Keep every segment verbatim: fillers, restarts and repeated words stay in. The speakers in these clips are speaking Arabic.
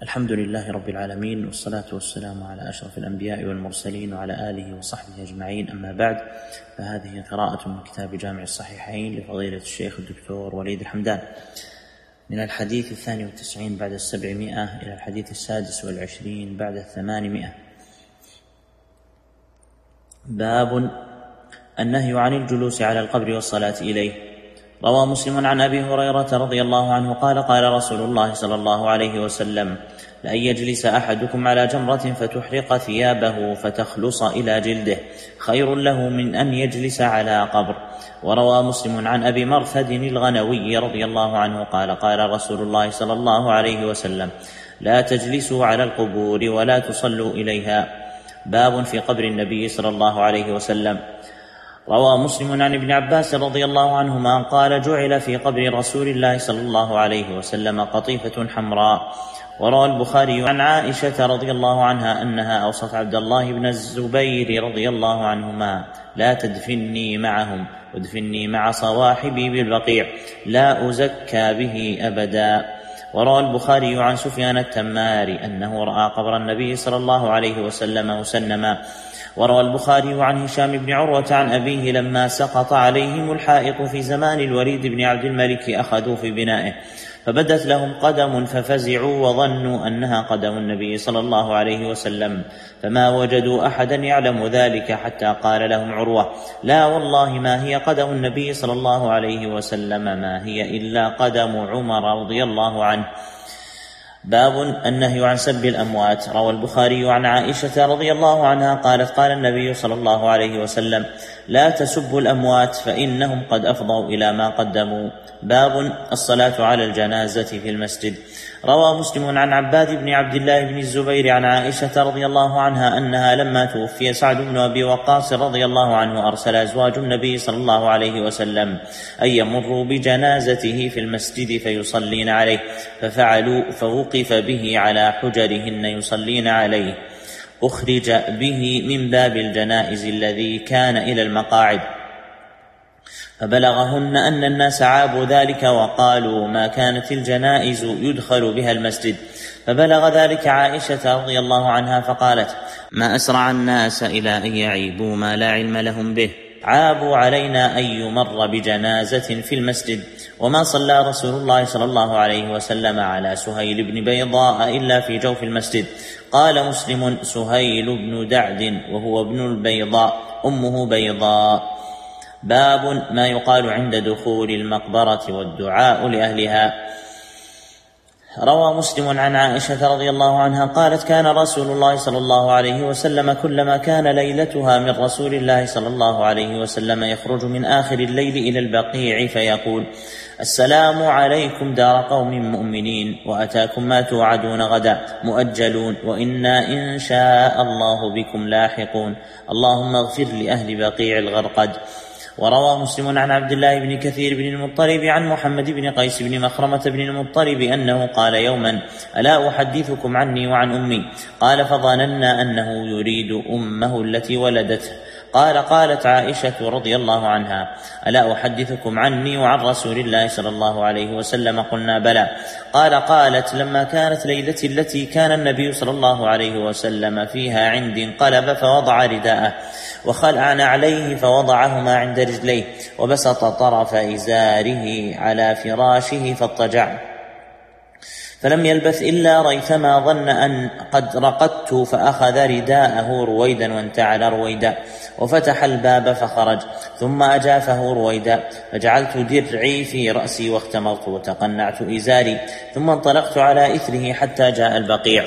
الحمد لله رب العالمين، والصلاة والسلام على أشرف الأنبياء والمرسلين وعلى آله وصحبه أجمعين. أما بعد، فهذه قراءة من كتاب جامع الصحيحين لفضيلة الشيخ الدكتور وليد الحمدان، من الحديث الثاني والتسعين بعد السبعمائة إلى الحديث السادس والعشرين بعد الثمانمائة. باب النهي عن الجلوس على القبر والصلاة إليه. روى مسلم عن أبي هريرة رضي الله عنه قال: قال رسول الله صلى الله عليه وسلم: لأن يجلس أحدكم على جمرة فتحرق ثيابه فتخلص إلى جلده خير له من أن يجلس على قبر. وروى مسلم عن أبي مرثد الغنوي رضي الله عنه قال: قال رسول الله صلى الله عليه وسلم: لا تجلسوا على القبور ولا تصلوا إليها. باب في قبر النبي صلى الله عليه وسلم. روى مسلم عن ابن عباس رضي الله عنهما قال: جعل في قبر رسول الله صلى الله عليه وسلم قطيفة حمراء. وروى البخاري عن عائشة رضي الله عنها أنها أوصت عبد الله بن الزبير رضي الله عنهما: لا تدفني معهم، وادفني مع صواحبي بالبقيع، لا أزكى به أبدا. وروى البخاري عن سفيان التماري أنه رأى قبر النبي صلى الله عليه وسلم مسنما. وروى البخاري عن هشام بن عروة عن أبيه لما سقط عليهم الحائط في زمان الوليد بن عبد الملك أخذوا في بنائه، فبدت لهم قدم ففزعوا وظنوا أنها قدم النبي صلى الله عليه وسلم، فما وجدوا أحدا يعلم ذلك حتى قال لهم عروة: لا والله ما هي قدم النبي صلى الله عليه وسلم، ما هي إلا قدم عمر رضي الله عنه. باب النهي عن سب الأموات. روى البخاري عن عائشة رضي الله عنها قالت: قال النبي صلى الله عليه وسلم: لا تسبوا الأموات فإنهم قد أفضوا إلى ما قدموا. باب الصلاة على الجنازة في المسجد. روى مسلم عن عباد بن عبد الله بن الزبير عن عائشة رضي الله عنها أنها لما توفي سعد بن أبي وقاص رضي الله عنه أرسل أزواج النبي صلى الله عليه وسلم أن يمروا بجنازته في المسجد فيصلين عليه، ففعلوا، فوقف به على حجرهن يصلين عليه. أخرج به من باب الجنائز الذي كان إلى المقاعد، فبلغهن أن الناس عابوا ذلك وقالوا: ما كانت الجنائز يدخل بها المسجد. فبلغ ذلك عائشة رضي الله عنها فقالت: ما أسرع الناس إلى أن يعيبوا ما لا علم لهم به، عابوا علينا أن يمر بجنازة في المسجد. وما صلى رسول الله صلى الله عليه وسلم على سهيل بن بيضاء إلا في جوف المسجد. قال مسلم: سهيل بن دعد وهو ابن البيضاء، أمه بيضاء. باب ما يقال عند دخول المقبرة والدعاء لأهلها. روى مسلم عن عائشة رضي الله عنها قالت: كان رسول الله صلى الله عليه وسلم كلما كان ليلتها من رسول الله صلى الله عليه وسلم يخرج من آخر الليل إلى البقيع فيقول: السلام عليكم دار قوم مؤمنين، وأتاكم ما توعدون غدا مؤجلون، وإنا إن شاء الله بكم لاحقون، اللهم اغفر لأهل بقيع الغرقد. وروى مسلم عن عبد الله بن كثير بن المطلب عن محمد بن قيس بن مخرمة بن المطلب أنه قال يوما: ألا أحدثكم عني وعن أمي؟ قال: فظننا أنه يريد أمه التي ولدته. قال: قالت عائشة رضي الله عنها: ألا أحدثكم عني وعن رسول الله صلى الله عليه وسلم؟ قلنا: بلى. قال: قالت: لما كانت ليلتي التي كان النبي صلى الله عليه وسلم فيها عندي انقلب فوضع رداءه وخلع نعليه فوضعهما عند رجليه، وبسط طرف إزاره على فراشه فاضطجع، فلم يلبث إلا ريثما ظن أن قد رقدت، فأخذ رداءه رويدا وانتعل رويدا، وفتح الباب فخرج، ثم أجافه رويدا، فجعلت درعي في رأسي واختمرت وتقنعت إزاري، ثم انطلقت على إثره حتى جاء البقيع،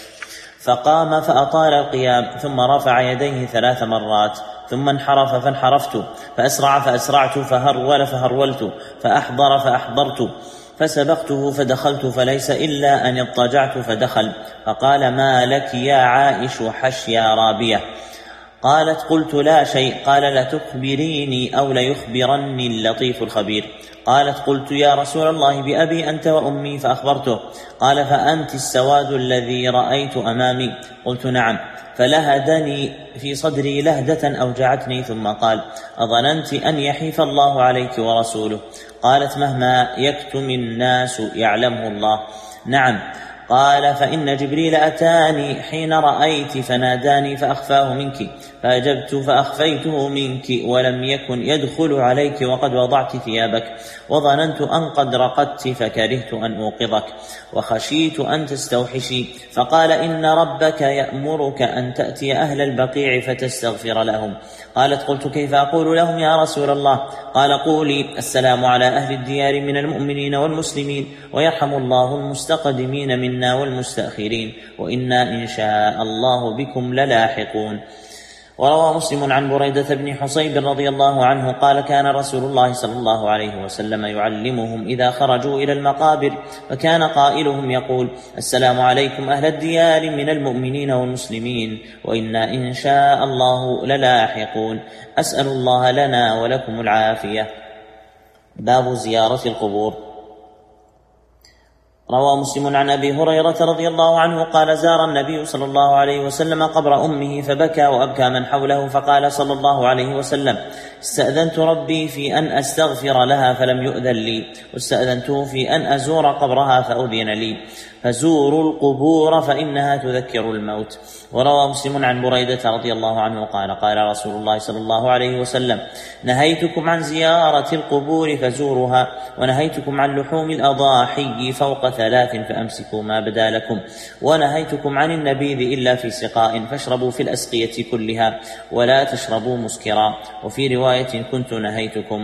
فقام فأطال القيام، ثم رفع يديه ثلاث مرات، ثم انحرف فانحرفت، فأسرع فأسرعت، فهرول فهرولت، فأحضر فأحضرت، فسبقته فدخلت، فليس إلا أن اضطجعت فدخل، فقال: ما لك يا عائش حش يا رابية؟ قالت: قلت: لا شيء. قال: لتخبريني أو ليخبرني اللطيف الخبير. قالت: قلت: يا رسول الله بأبي أنت وأمي، فأخبرته. قال: فأنت السواد الذي رأيت أمامي؟ قلت: نعم. فلهدني في صدري لهدة أوجعتني، ثم قال: أظننت أن يحيف الله عليك ورسوله؟ قالت: مهما يكتم الناس يعلمه الله. نعم. قال فإن جبريل أتاني حين رأيت فناداني فأخفاه منك، فأجبت فأخفيته منك، ولم يكن يدخل عليك وقد وضعت ثيابك، وظننت أن قد رقدت فكرهت أن أوقظك، وخشيت أن تستوحشي. فقال إن ربك يأمرك أن تأتي أهل البقيع فتستغفر لهم. قالت قلت كيف أقول لهم يا رسول الله؟ قال قولي السلام على أهل الديار من المؤمنين والمسلمين، ويرحم الله المستقدمين منا والمستأخرين، وإنا إن شاء الله بكم للاحقون. وروى مسلم عن بريدة بن حصيب رضي الله عنه قال كان رسول الله صلى الله عليه وسلم يعلمهم إذا خرجوا إلى المقابر، فكان قائلهم يقول السلام عليكم أهل الديار من المؤمنين والمسلمين، وإنا إن شاء الله للاحقون. أسأل الله لنا ولكم العافية. باب زيارة القبور. روى مسلم عن أبي هريرة رضي الله عنه قال زار النبي صلى الله عليه وسلم قبر أمه فبكى وأبكى من حوله، فقال صلى الله عليه وسلم استأذنت ربي في أن أستغفر لها فلم يؤذن لي، واستأذنته في أن أزور قبرها فأذن لي، فزوروا القبور فإنها تذكر الموت. وروى مسلم عن بريدة رضي الله عنه قال قال رسول الله صلى الله عليه وسلم نهيتكم عن زيارة القبور فزورها، ونهيتكم عن لحوم الأضاحي فوق ثلاث فأمسكوا ما بدا لكم، ونهيتكم عن النبيذ إلا في سقاء فاشربوا في الأسقية كلها ولا تشربوا مسكرا. وفي رواية كنت نهيتكم.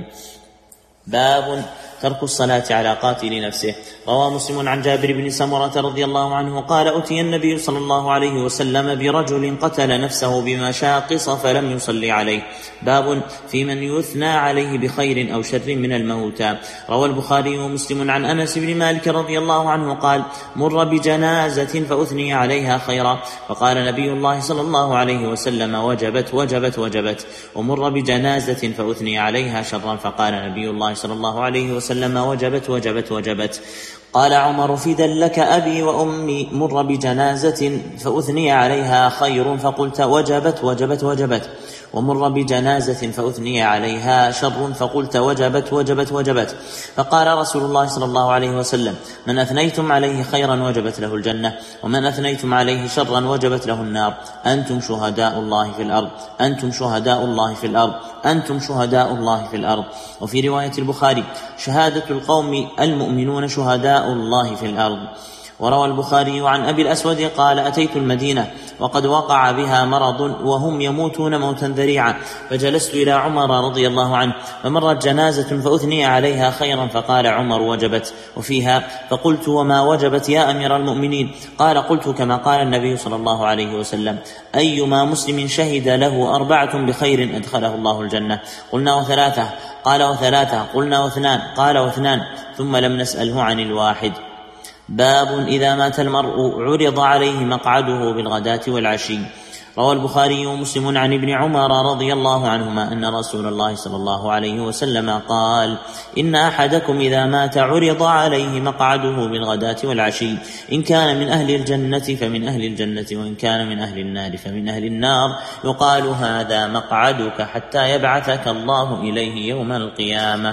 باب ترك الصلاة على قاتل نفسه. روى مسلم عن جابر بن سمرة رضي الله عنه قال أتي النبي صلى الله عليه وسلم برجل قتل نفسه بمشاقص فلم يصلي عليه. باب في من يثنى عليه بخير أو شر من الموتى. روى البخاري ومسلم عن أنس بن مالك رضي الله عنه قال مر بجنازة فأثني عليها خيرا، فقال نبي الله صلى الله عليه وسلم وجبت وجبت وجبت. ومر بجنازة فأثني عليها شرا، فقال نبي الله صلى الله عليه وسلم وجبت وجبت وجبت. قال عمر فدا لك أبي وأمي، مر بجنازة فأثني عليها خير فقلت وجبت وجبت وجبت، ومر بجنازة فأثني عليها شر فقلت وجبت وجبت وجبت. فقال رسول الله صلى الله عليه وسلم من أثنيتم عليه خيرا وجبت له الجنة، ومن أثنيتم عليه شرا وجبت له النار. أنتم شهداء الله في الأرض، أنتم شهداء الله في الأرض، أنتم شهداء الله في الأرض. وفي رواية البخاري شهادة القوم المؤمنون شهداء الله في الأرض. وروى البخاري عن أبي الأسود قال أتيت المدينة وقد وقع بها مرض وهم يموتون موتا ذريعا، فجلست إلى عمر رضي الله عنه، فمرت جنازة فأثني عليها خيرا، فقال عمر وجبت. وفيها فقلت وما وجبت يا أمير المؤمنين؟ قال قلت كما قال النبي صلى الله عليه وسلم أيما مسلم شهد له أربعة بخير أدخله الله الجنة. قلنا وثلاثة؟ قال وثلاثة. قلنا واثنان؟ قال واثنان. ثم لم نسأله عن الواحد. باب إذا مات المرء عرض عليه مقعده بالغداة والعشي. روى البخاري ومسلم عن ابن عمر رضي الله عنهما أن رسول الله صلى الله عليه وسلم قال إن أحدكم إذا مات عرض عليه مقعده بالغداة والعشي، إن كان من أهل الجنة فمن أهل الجنة، وإن كان من أهل النار فمن أهل النار، يقال هذا مقعدك حتى يبعثك الله إليه يوم القيامة.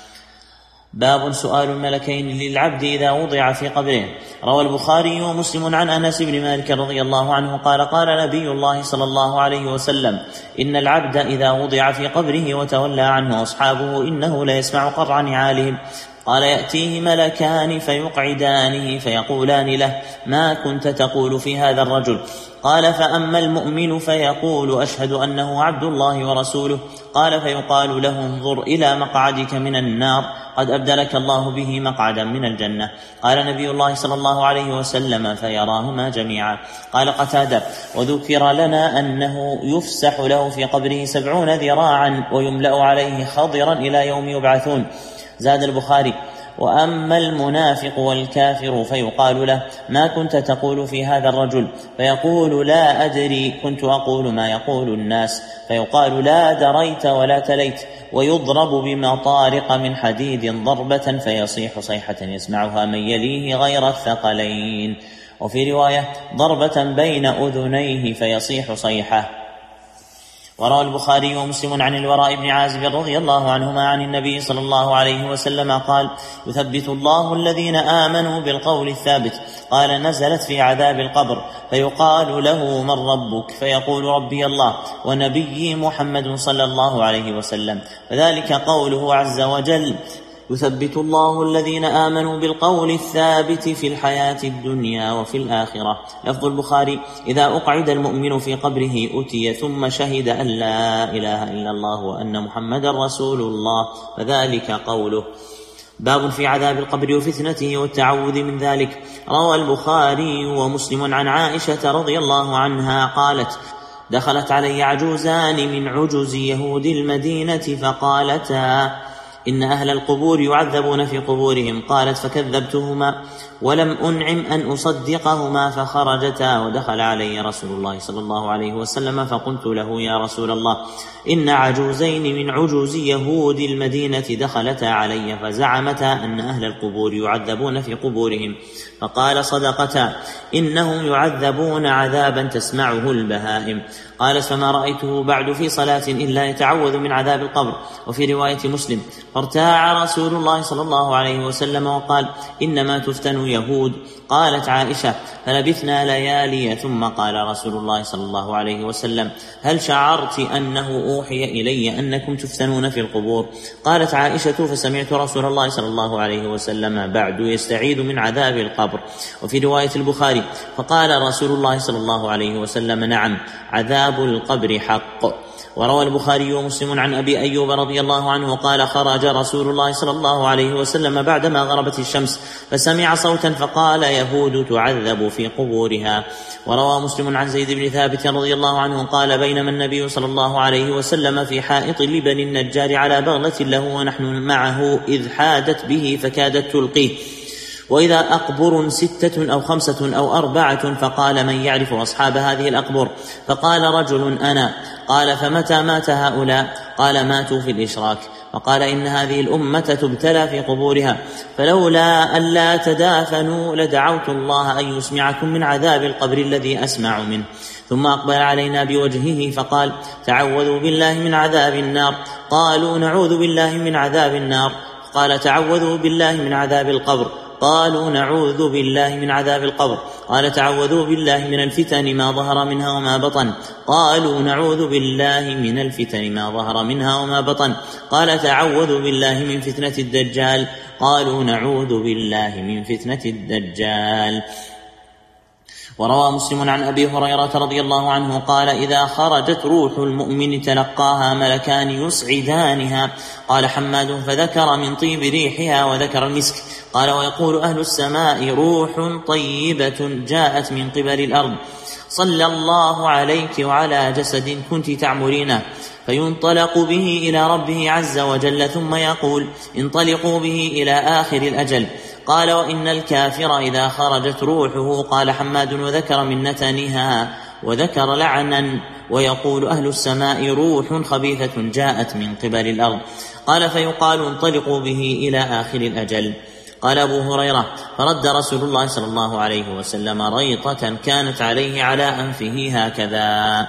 باب سؤال الملكين للعبد إذا وضع في قبره. روى البخاري ومسلم عن أنس بن مالك رضي الله عنه قال قال نبي الله صلى الله عليه وسلم إن العبد إذا وضع في قبره وتولى عنه أصحابه إنه ليسمع قرع نعالهم. قال يأتيه ملكان فيقعدانه فيقولان له ما كنت تقول في هذا الرجل؟ قال فأما المؤمن فيقول أشهد أنه عبد الله ورسوله. قال فيقال له انظر إلى مقعدك من النار قد أبدلك الله به مقعدا من الجنة. قال نبي الله صلى الله عليه وسلم فيراهما جميعا. قال قتادة وذكر لنا أنه يفسح له في قبره سبعون ذراعا ويملأ عليه خضرا إلى يوم يبعثون. زاد البخاري وأما المنافق والكافر فيقال له ما كنت تقول في هذا الرجل؟ فيقول لا أدري، كنت أقول ما يقول الناس. فيقال لا دريت ولا تليت، ويضرب بمطارق من حديد ضربة فيصيح صيحة يسمعها من يليه غير الثقلين. وفي رواية ضربة بين أذنيه فيصيح صيحة. وروى البخاري ومسلم عن البراء بن عازب رضي الله عنهما عن النبي صلى الله عليه وسلم قال: يثبت الله الذين آمنوا بالقول الثابت. قال: نزلت في عذاب القبر، فيقال له: من ربك؟ فيقول: ربي الله ونبيي محمد صلى الله عليه وسلم. فذلك قوله عز وجل: يثبت الله الذين آمنوا بالقول الثابت في الحياة الدنيا وفي الآخرة. لفظ البخاري: إذا أقعد المؤمن في قبره أتي ثم شهد أن لا إله إلا الله وأن محمدا رسول الله، فذلك قوله. باب في عذاب القبر وفتنته والتعوذ من ذلك. روى البخاري ومسلم عن عائشة رضي الله عنها قالت: دخلت علي عجوزان من عجز يهود المدينة فقالتا: إن أهل القبور يعذبون في قبورهم. قالت: فكذبتهما ولم أنعم أن أصدقهما، فخرجتا ودخل علي رسول الله صلى الله عليه وسلم، فقلت له: يا رسول الله، إن عجوزين من عجوز يهود المدينة دخلتا علي فزعمتا أن أهل القبور يعذبون في قبورهم. فقال: صدقتا، إنهم يعذبون عذابا تسمعه البهائم. قالت: فما رأيته بعد في صلاة إلا يتعوذ من عذاب القبر. وفي رواية مسلم: فارتاع رسول الله صلى الله عليه وسلم وقال: إنما تفتن يهود. قالت عائشة: فلبثنا ليالي، ثم قال رسول الله صلى الله عليه وسلم: هل شعرت أنه أوحي إلي أنكم تفتنون في القبور؟ قالت عائشة: فسمعت رسول الله صلى الله عليه وسلم بعد يستعيذ من عذاب القبر. وفي رواية البخاري: فقال رسول الله صلى الله عليه وسلم: نعم، عذاب القبر حق. وروى البخاري ومسلم عن أبي أيوب رضي الله عنه قال: خرج رسول الله صلى الله عليه وسلم بعدما غربت الشمس فسمع صوتا فقال: يهود تعذب في قبورها. وروى مسلم عن زيد بن ثابت رضي الله عنه قال: بينما النبي صلى الله عليه وسلم في حائط لبن النجار على بغلة له ونحن معه إذ حادت به فكادت تلقيه، وإذا أقبر ستة أو خمسة أو أربعة، فقال: من يعرف أصحاب هذه الأقبر؟ فقال رجل: أنا. قال: فمتى مات هؤلاء؟ قال: ماتوا في الإشراك. فقال: إن هذه الأمة تبتلى في قبورها، فلولا أن لا تدافنوا لدعوت الله أن يسمعكم من عذاب القبر الذي أسمع منه. ثم أقبل علينا بوجهه فقال: تعوذوا بالله من عذاب النار. قالوا: نعوذ بالله من عذاب النار. قال: تعوذوا بالله من عذاب القبر. قالوا: نعوذ بالله من عذاب القبر. قال: تعوذوا بالله من الفتن ما ظهر منها وما بطن. قالوا: نعوذ بالله من الفتن ما ظهر منها وما بطن. قال: تعوذوا بالله من فتنة الدجال. قالوا: نعوذ بالله من فتنة الدجال. وروى مسلم عن أبي هريرة رضي الله عنه قال: إذا خرجت روح المؤمن تلقاها ملكان يصعدانها. قال حماد: فذكر من طيب ريحها وذكر المسك. قال: ويقول أهل السماء: روح طيبة جاءت من قبل الأرض، صلى الله عليك وعلى جسد كنت تعمرينه. فينطلق به إلى ربه عز وجل، ثم يقول: انطلقوا به إلى آخر الأجل. قال: وإن الكافر إذا خرجت روحه، قال حماد: وذكر من نتنها وذكر لعنا. ويقول أهل السماء: روح خبيثة جاءت من قبل الأرض. قال: فيقال: انطلقوا به إلى آخر الأجل. قال أبو هريرة: فرد رسول الله صلى الله عليه وسلم ريطة كانت عليه على أنفه هكذا.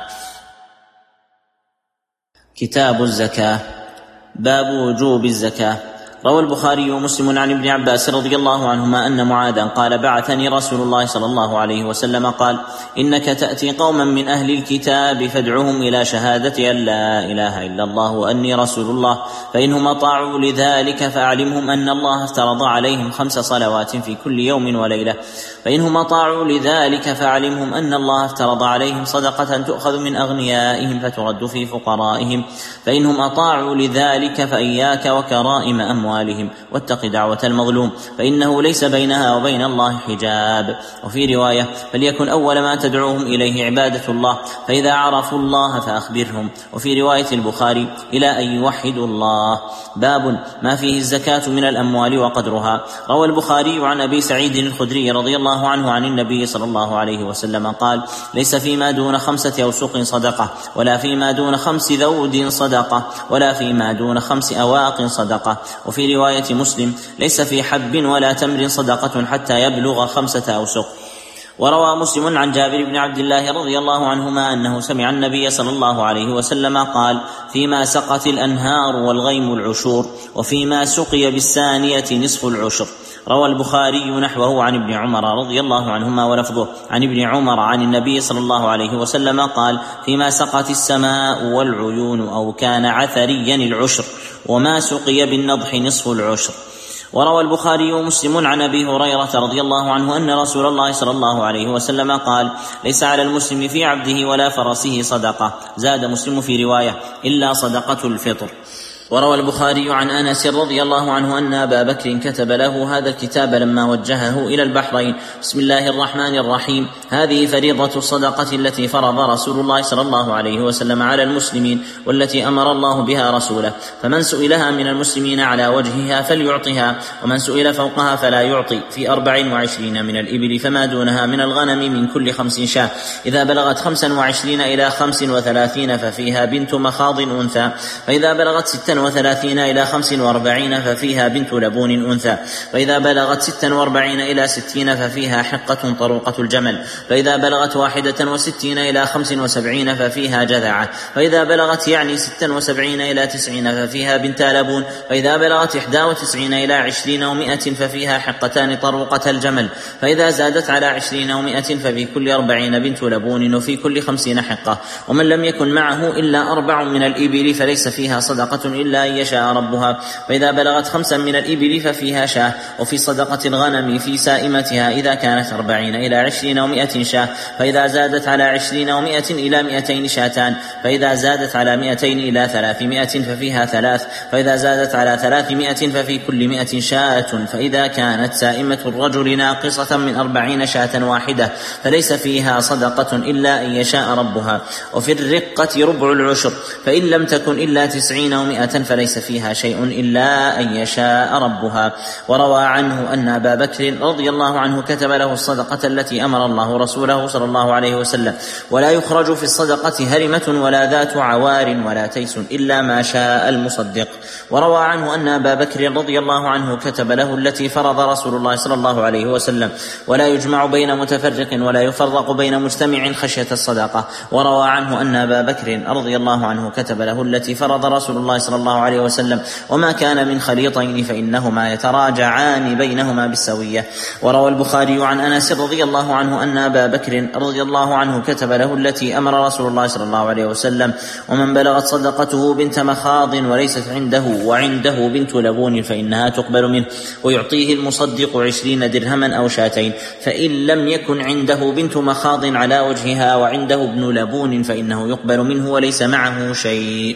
كتاب الزكاة. باب وجوب الزكاة. روى البخاري ومسلم عن ابن عباس رضي الله عنهما أن معاذا قال: بعثني رسول الله صلى الله عليه وسلم قال: إنك تأتي قوما من أهل الكتاب فادعهم إلى شهادة أن لا إله إلا الله وأني رسول الله، فإنهم أطاعوا لذلك فأعلمهم أن الله افترض عليهم خمس صلوات في كل يوم وليلة، فإنهم أطاعوا لذلك فأعلمهم أن الله افترض عليهم صدقة تؤخذ من أغنيائهم فترد في فقرائهم، فإنهم أطاعوا لذلك فإياك وكرائم أموالهم واتق دعوة المظلوم فإنه ليس بينها وبين الله حجاب. وفي رواية: فليكن أول ما تدعوهم إليه عبادة الله، فإذا عرفوا الله فأخبرهم. وفي رواية البخاري: إلى أن يوحدوا الله. باب ما فيه الزكاة من الأموال وقدرها. روى البخاري عن أبي سعيد الخدري رضي الله عنه عن النبي صلى الله عليه وسلم قال: ليس فيما دون خمسة أوسق صدقة، ولا فيما دون خمس ذود صدقة، ولا فيما دون خمس أواق صدقة. وفي رواية مسلم: ليس في حب ولا تمر صدقة حتى يبلغ خمسة أوسق. وروى مسلم عن جابر بن عبد الله رضي الله عنهما أنه سمع النبي صلى الله عليه وسلم قال: فيما سقت الأنهار والغيم العشور، وفيما سقي بالسانية نصف العشر. روى البخاري نحوه عن ابن عمر رضي الله عنهما ولفظه عن ابن عمر عن النبي صلى الله عليه وسلم قال: فيما سقت السماء والعيون أو كان عثريا العشر، وما سقي بالنضح نصف العشر. وروى البخاري ومسلم عن أبي هريرة رضي الله عنه أن رسول الله صلى الله عليه وسلم قال: ليس على المسلم في عبده ولا فرسه صدقة. زاد مسلم في رواية: إلا صدقة الفطر. وروى البخاري عن أنس رضي الله عنه أن أبا بكر كتب له هذا الكتاب لما وجهه إلى البحرين: بسم الله الرحمن الرحيم، هذه فريضة الصدقة التي فرض رسول الله صلى الله عليه وسلم على المسلمين، والتي أمر الله بها رسوله، فمن سئلها من المسلمين على وجهها فليعطها، ومن سئل فوقها فلا يعطي، في أربع وعشرين من الإبل فما دونها من الغنم من كل خمس شاة، إذا بلغت خمسا وعشرين إلى خمس وثلاثين ففيها بنت مخاض أنثى، فإذا بلغت ستا وثلاثين إلى خمس وأربعين ففيها بنت لبون أنثى، فإذا بلغت ستا وأربعين إلى ستين ففيها حقة طروقة الجمل، فإذا بلغت واحدة وستين إلى خمس وسبعين ففيها جذعة، فإذا بلغت يعني ستا وسبعين إلى تسعين ففيها بنت لبون، فإذا بلغت إحدى وتسعين إلى عشرين ومائة ففيها حقتان طروقة الجمل، فإذا زادت على عشرين ومائة ففي كل أربعين بنت لبون، وفي كل خمسين حقة. ومن لم يكن معه إلا أربع من الإبل فليس فيها صدقة إلا أن يشاء ربها، فإذا بلغت خمسا من الإبل ففيها شاة. وفي صدقة الغنم في سائمتها إذا كانت أربعين إلى عشرين ومائة شاة، فإذا زادت على عشرين ومائة إلى مائتين شاتان، فإذا زادت على مائتين إلى ثلاثمائة ففيها ثلاث، فإذا زادت على ثلاثمائة ففي كل مائة شاة، فإذا كانت سائمة الرجل ناقصة من أربعين شاة واحدة فليس فيها صدقة إلا أن يشاء ربها. وفي الرقة ربع العشر، فإن لم تكن إلا تسعين ومائة فليس فيها شيء إلا أن يشاء ربها. وروى عنه أن أبا بكر رضي الله عنه كتب له الصدقة التي أمر الله رسوله صلى الله عليه وسلم: ولا يخرج في الصدقة هرمة ولا ذات عوار ولا تيس إلا ما شاء المصدق. وروى عنه أن أبا بكر رضي الله عنه كتب له التي فرض رسول الله صلى الله عليه وسلم: ولا يجمع بين متفرق ولا يفرق بين مجتمع خشية الصدقة. وروى عنه أن أبا بكر رضي الله عنه كتب له التي فرض رسول الله صلى الله عليه وسلم: وما كان من خليطين فإنهما يتراجعان بينهما بالسوية. وروى البخاري عن أنس رضي الله عنه أن أبا بكر رضي الله عنه كتب له التي أمر رسول الله صلى الله عليه وسلم: ومن بلغت صدقته بنت مخاض وليست عنده وعنده بنت لبون فإنها تقبل منه، ويعطيه المصدق عشرين درهما أو شاتين، فإن لم يكن عنده بنت مخاض على وجهها وعنده ابن لبون فإنه يقبل منه وليس معه شيء.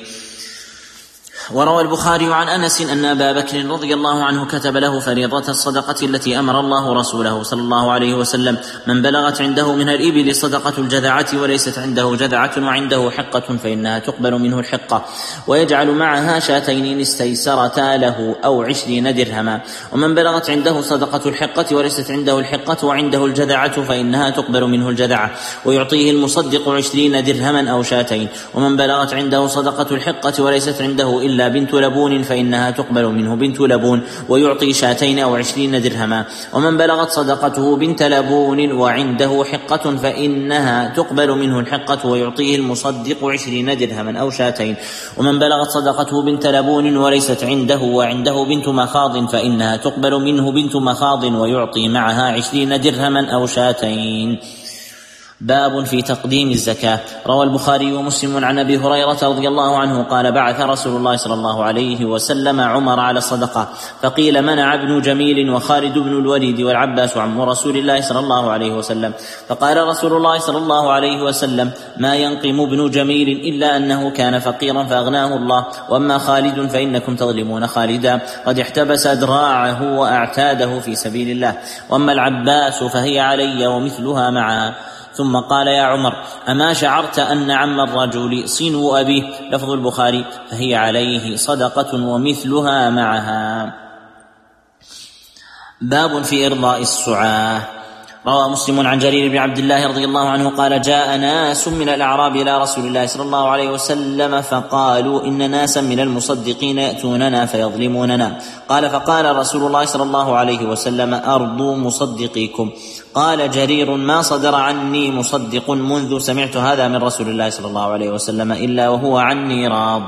وروى البخاري عن أنس أن أبا بكر رضي الله عنه كتب له فريضة الصدقة التي أمر الله رسوله صلى الله عليه وسلم: من بلغت عنده من الإبل صدقة الجذعة وليست عنده جذعة وعنده حقة فإنها تقبل منه الحقة، ويجعل معها شاتين استيسرتا له أو عشرين درهما. ومن بلغت عنده صدقة الحقة وليست عنده الحقة وعنده الجذعة فإنها تقبل منه الجذعة، ويعطيه المصدق عشرين درهما أو شاتين. ومن بلغت عنده صدقة الحقة وليست عنده إلا إلا بنت لبون فإنها تقبل منه بنت لبون، ويعطي شاتين أو عشرين درهما. ومن بلغت صدقته بنت لبون وعنده حقة فإنها تقبل منه الحقة، ويعطيه المصدق عشرين درهما أو شاتين. ومن بلغت صدقته بنت لبون وليست عنده وعنده بنت مخاض فإنها تقبل منه بنت مخاض، ويعطي معها عشرين درهما أو شاتين. باب في تقديم الزكاة. روى البخاري ومسلم عن أبي هريرة رضي الله عنه قال: بعث رسول الله صلى الله عليه وسلم عمر على الصدقة، فقيل: منع ابن جميل وخالد بن الوليد والعباس عم رسول الله صلى الله عليه وسلم. فقال رسول الله صلى الله عليه وسلم: ما ينقم ابن جميل إلا أنه كان فقيرا فأغناه الله، وأما خالد فإنكم تظلمون خالدا، قد احتبس ذراعه وأعتاده في سبيل الله، وأما العباس فهي علي ومثلها معها. ثم قال: يا عمر، أما شعرت أن عم الرجل صنو أبيه؟ لفظ البخاري: فهي عليه صدقة ومثلها معها. باب في إرضاء السعاة. روى مسلم عن جرير بن عبد الله رضي الله عنه قال جاء ناس من الأعراب إلى رسول الله صلى الله عليه وسلم فقالوا إن ناسا من المصدقين يأتوننا فيظلموننا. قال فقال رسول الله صلى الله عليه وسلم أرضوا مصدقيكم. قال جرير ما صدر عني مصدق منذ سمعت هذا من رسول الله صلى الله عليه وسلم إلا وهو عني راض.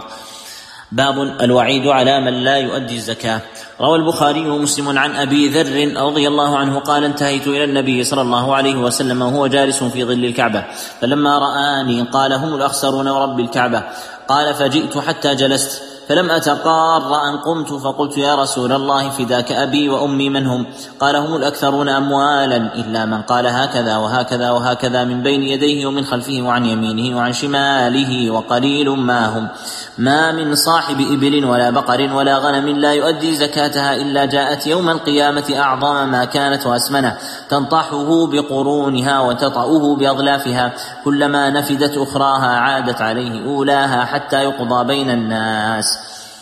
باب الوعيد على من لا يؤدي الزكاة. روى البخاري ومسلم عن أبي ذر رضي الله عنه قال انتهيت إلى النبي صلى الله عليه وسلم وهو جالس في ظل الكعبة فلما رآني قال هم الأخسرون ورب الكعبة. قال فجئت حتى جلست فلم أتقار أن قمت فقلت يا رسول الله فداك أبي وأمي من هم؟ قال هم الأكثرون أموالا إلا من قال هكذا وهكذا وهكذا من بين يديه ومن خلفه وعن يمينه وعن شماله وقليل ما هم. ما من صاحب إبل ولا بقر ولا غنم لا يؤدي زكاتها إلا جاءت يوم القيامة أعظم ما كانت وأسمنه تنطحه بقرونها وتطأه بأظلافها كلما نفدت أخراها عادت عليه أولاها حتى يقضى بين الناس.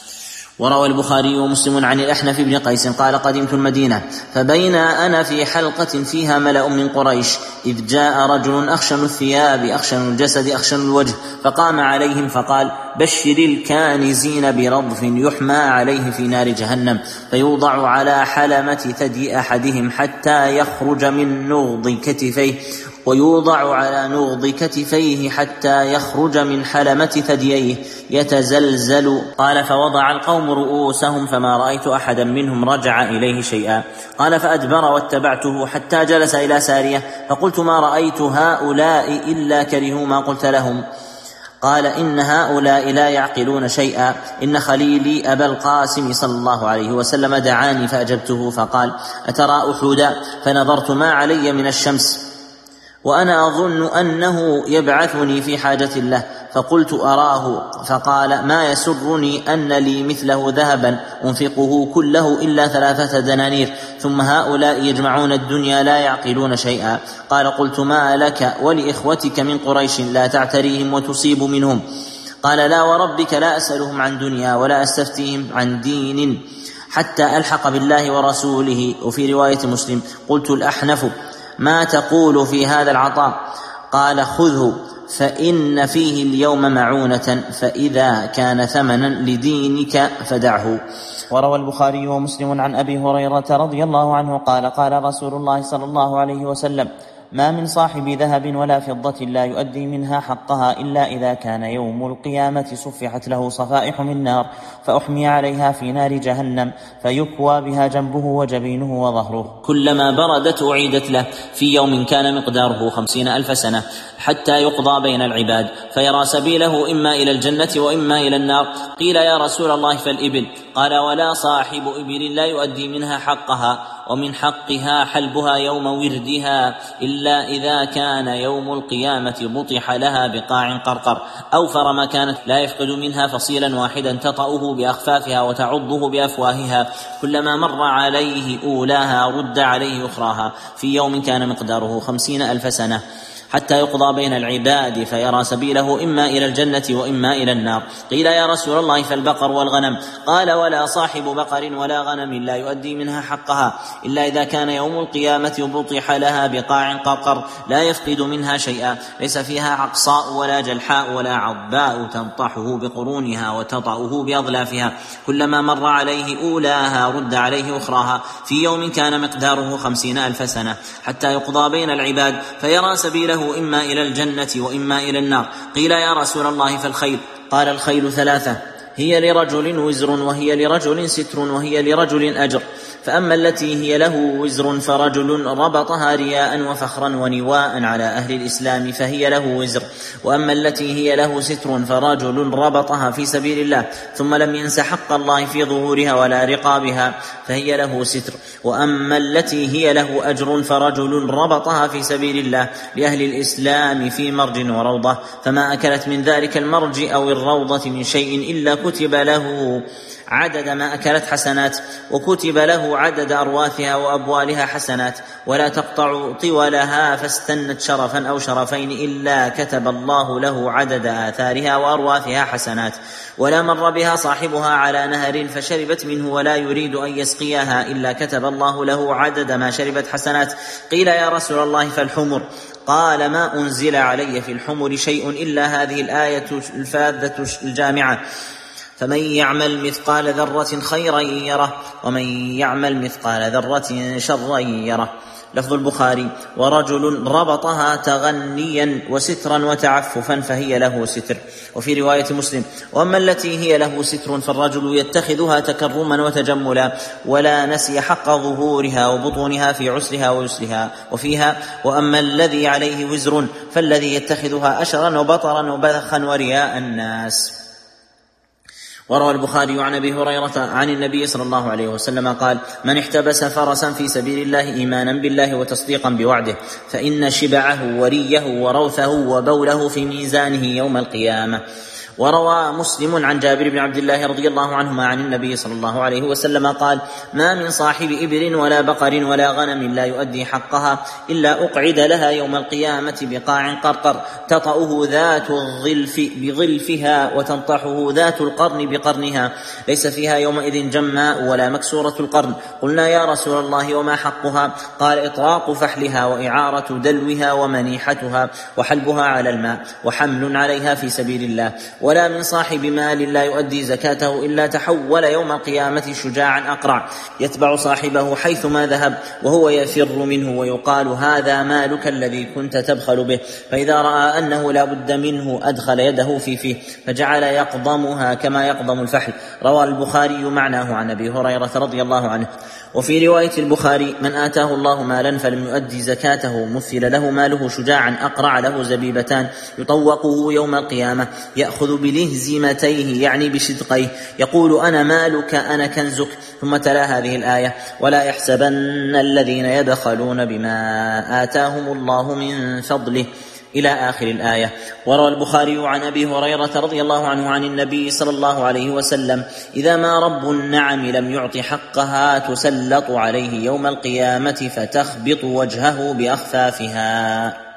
وروى البخاري ومسلم عن الأحنف بن قيس قال قدمت المدينة فبين أنا في حلقة فيها ملأ من قريش إذ جاء رجل أخشن الثياب أخشن الجسد أخشن الوجه فقام عليهم فقال بشر الكانزين برضف يحمى عليه في نار جهنم فيوضع على حلمة ثدي أحدهم حتى يخرج من نغض كتفيه ويوضع على نغض كتفيه حتى يخرج من حلمة ثدييه يتزلزل. قال فوضع القوم رؤوسهم فما رأيت أحدا منهم رجع إليه شيئا. قال فأدبر واتبعته حتى جلس إلى سارية فقلت ما رأيت هؤلاء إلا كرهوا ما قلت لهم. قال إن هؤلاء لا يعقلون شيئا إن خليلي أبا القاسم صلى الله عليه وسلم دعاني فأجبته فقال أترى أحدا؟ فنظرت ما علي من الشمس وأنا أظن أنه يبعثني في حاجة له فقلت أراه فقال ما يسرني أن لي مثله ذهبا أنفقه كله إلا ثلاثة دنانير ثم هؤلاء يجمعون الدنيا لا يعقلون شيئا. قال قلت ما لك ولإخوتك من قريش لا تعتريهم وتصيب منهم؟ قال لا وربك لا أسألهم عن دنيا ولا أستفتيهم عن دين حتى ألحق بالله ورسوله. وفي رواية مسلم قلت الأحنف ما تقول في هذا العطاء؟ قال خذه فإن فيه اليوم معونة فإذا كان ثمنا لدينك فدعه. وروى البخاري ومسلم عن أبي هريرة رضي الله عنه قال قال رسول الله صلى الله عليه وسلم ما من صاحب ذهب ولا فضة لا يؤدي منها حقها إلا إذا كان يوم القيامة صفحت له صفائح من نار فأحمي عليها في نار جهنم فيكوى بها جنبه وجبينه وظهره كلما بردت أعيدت له في يوم كان مقداره خمسين ألف سنة حتى يقضى بين العباد فيرى سبيله إما إلى الجنة وإما إلى النار. قيل يا رسول الله فالإبل؟ قال ولا صاحب إبل لا يؤدي منها حقها ومن حقها حلبها يوم وردها إلا إذا كان يوم القيامة بطح لها بقاع قرقر أوفر ما كانت لا يفقد منها فصيلا واحدا تطأه بأخفافها وتعضه بأفواهها كلما مر عليه أولاها رد عليه أخراها في يوم كان مقداره خمسين ألف سنة حتى يقضى بين العباد فيرى سبيله إما إلى الجنة وإما إلى النار. قيل يا رسول الله فالبقر والغنم؟ قال ولا صاحب بقر ولا غنم لا يؤدي منها حقها إلا إذا كان يوم القيامة بطح لها بقاع قرقر لا يفقد منها شيئا ليس فيها عقصاء ولا جلحاء ولا عضباء تنطحه بقرونها وتطأه بأظلافها كلما مر عليه أولاها رد عليه أخراها في يوم كان مقداره خمسين ألف سنة حتى يقضى بين العباد فيرى سبيله إما إلى الجنة وإما إلى النار. قيل يا رسول الله فالخيل؟ قال الخيل ثلاثة هي لرجل وزر وهي لرجل ستر وهي لرجل أجر فأما التي هي له وزر فرجل ربطها رياء وفخرا ونواء على أهل الإسلام فهي له وزر وأما التي هي له ستر فرجل ربطها في سبيل الله ثم لم ينس حق الله في ظهورها ولا رقابها فهي له ستر وأما التي هي له أجر فرجل ربطها في سبيل الله لأهل الإسلام في مرج وروضة فما أكلت من ذلك المرج أو الروضة من شيء إلا كتب له عدد ما أكلت حسنات، وكتب له عدد أرواثها وأبوالها حسنات، ولا تقطع طولها فاستنت شرفا أو شرفين إلا كتب الله له عدد آثارها وأرواثها حسنات، ولا مر بها صاحبها على نهر فشربت منه ولا يريد أن يسقيها إلا كتب الله له عدد ما شربت حسنات. قيل يا رسول الله فالحمر؟ قال ما أنزل علي في الحمر شيء إلا هذه الآية الفاذة الجامعة: فمن يعمل مثقال ذرة خيرا يره ومن يعمل مثقال ذرة شرا يره. لفظ البخاري: ورجل ربطها تغنيا وسترا وتعففا فهي له ستر. وفي رواية مسلم: وأما التي هي له ستر فالرجل يتخذها تكرما وتجملا ولا نسي حق ظهورها وبطونها في عسرها ويسرها. وفيها: وأما الذي عليه وزر فالذي يتخذها أشرا وبطرا وبذخا ورياء الناس. وروى البخاري عن أبي هريرة عن النبي صلى الله عليه وسلم قال: من احتبس فرسا في سبيل الله إيمانا بالله وتصديقا بوعده فإن شبعه وريه وروثه وبوله في ميزانه يوم القيامة. وروى مسلم عن جابر بن عبد الله رضي الله عنهما عن النبي صلى الله عليه وسلم قال: ما من صاحب إبل ولا بقر ولا غنم لا يؤدي حقها إلا أقعد لها يوم القيامة بقاع قرقر تطأه ذات الظلف بظلفها وتنطحه ذات القرن بقرنها ليس فيها يومئذ جماء ولا مكسورة القرن. قلنا يا رسول الله وما حقها؟ قال: إطراق فحلها وإعارة دلوها ومنيحتها وحلبها على الماء وحمل عليها في سبيل الله. ولا من صاحب مال لا يؤدي زكاته إلا تحول يوم القيامة شجاعا أقرع يتبع صاحبه حيثما ذهب وهو يفر منه ويقال: هذا مالك الذي كنت تبخل به، فإذا رأى أنه لا بد منه أدخل يده في فيه فجعل يقضمها كما يقضم الفحل. روى البخاري معناه عن أبي هريرة رضي الله عنه. وفي رواية البخاري: من آتاه الله مالا فلم يؤدي زكاته مثل له ماله شجاعا أقرع له زبيبتان يطوقه يوم القيامة يأخذ بلهزمتيه يعني بشدقيه يقول: أنا مالك أنا كنزك. ثم تلا هذه الآية: ولا يحسبن الذين يبخلون بما آتاهم الله من فضله إلى آخر الآية. وروى البخاري عن أبي هريرة رضي الله عنه عن النبي صلى الله عليه وسلم: إذا ما رب النعم لم يعط حقها تسلط عليه يوم القيامة فتخبط وجهه بأخفافها.